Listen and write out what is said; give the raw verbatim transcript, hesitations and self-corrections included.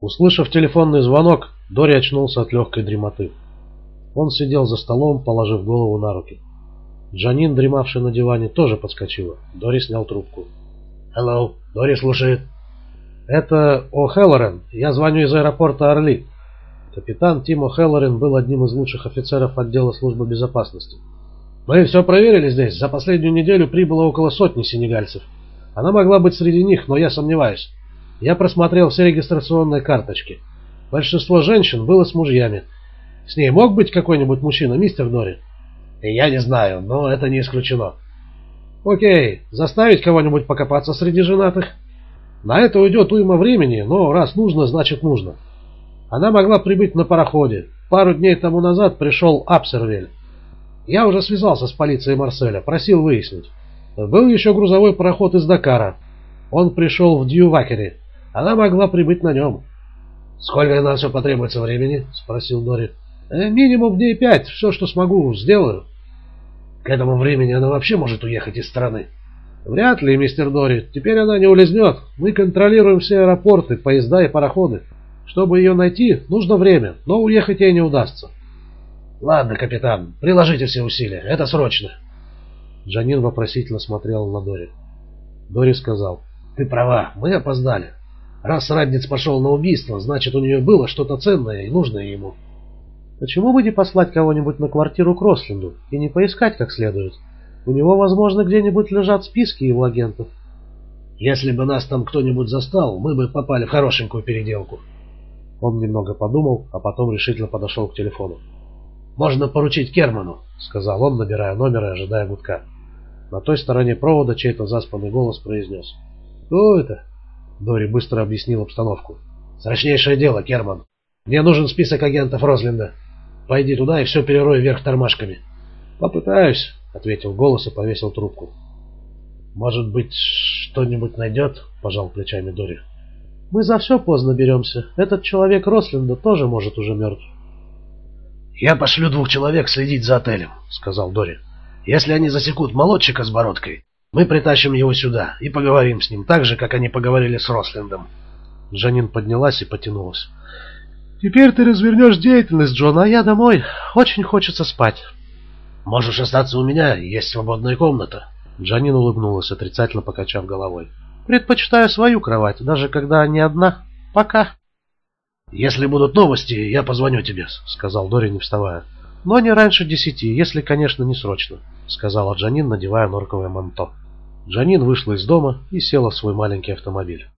Услышав телефонный звонок, Дори очнулся от легкой дремоты. Он сидел за столом, положив голову на руки. Джанин, дремавшая на диване, тоже подскочила. Дори снял трубку. «Hello, Дори слушает». «Это О'Хеллорен. Я звоню из аэропорта Орли». Капитан Тим О'Хеллорен был одним из лучших офицеров отдела службы безопасности. «Мы все проверили здесь. За последнюю неделю прибыло около сотни сенегальцев. Она могла быть среди них, но я сомневаюсь. Я просмотрел все регистрационные карточки. Большинство женщин было с мужьями. С ней мог быть какой-нибудь мужчина, мистер Дори?» «Я не знаю, но это не исключено». «Окей, заставить кого-нибудь покопаться среди женатых?» «На это уйдет уйма времени, но раз нужно, значит нужно». Она могла прибыть на пароходе. Пару дней тому назад пришел Апсервель. Я уже связался с полицией Марселя, просил выяснить. Был еще грузовой пароход из Дакара. Он пришел в Дьювакере. Она могла прибыть на нем. «Сколько на все потребуется времени?» — спросил Дори. «Э, «Минимум дней пять. Все, что смогу, сделаю». «К этому времени она вообще может уехать из страны?» «Вряд ли, мистер Дори. Теперь она не улизнет. Мы контролируем все аэропорты, поезда и пароходы. Чтобы ее найти, нужно время, но уехать ей не удастся». «Ладно, капитан, приложите все усилия. Это срочно». Джанин вопросительно смотрел на Дори. Дори сказал: «Ты права, мы опоздали. Раз Радниц пошел на убийство, значит, у нее было что-то ценное и нужное ему». «Почему бы не послать кого-нибудь на квартиру к Росленду и не поискать как следует? У него, возможно, где-нибудь лежат списки его агентов». «Если бы нас там кто-нибудь застал, мы бы попали в хорошенькую переделку». Он немного подумал, а потом решительно подошел к телефону. «Можно поручить Керману», — сказал он, набирая номер и ожидая гудка. На той стороне провода чей-то заспанный голос произнес: «Кто это?» Дори быстро объяснил обстановку. «Срочнейшее дело, Керман. Мне нужен список агентов Розленда. Пойди туда и все перерой вверх тормашками». «Попытаюсь», — ответил голос и повесил трубку. «Может быть, что-нибудь найдет?» — пожал плечами Дори. «Мы за все поздно беремся. Этот человек Росленда тоже может уже мертв». «Я пошлю двух человек следить за отелем», — сказал Дори. «Если они засекут молодчика с бородкой, мы притащим его сюда и поговорим с ним так же, как они поговорили с Рослендом». Джанин поднялась и потянулась. «Теперь ты развернешь деятельность, Джон, а я домой. Очень хочется спать». «Можешь остаться у меня, есть свободная комната». Джанин улыбнулась, отрицательно покачав головой. «Предпочитаю свою кровать, даже когда не одна. Пока». «Если будут новости, я позвоню тебе», — сказал Дори, не вставая. «Но не раньше десяти, если, конечно, не срочно», — сказала Джанин, надевая норковое манто. Джанин вышла из дома и села в свой маленький автомобиль.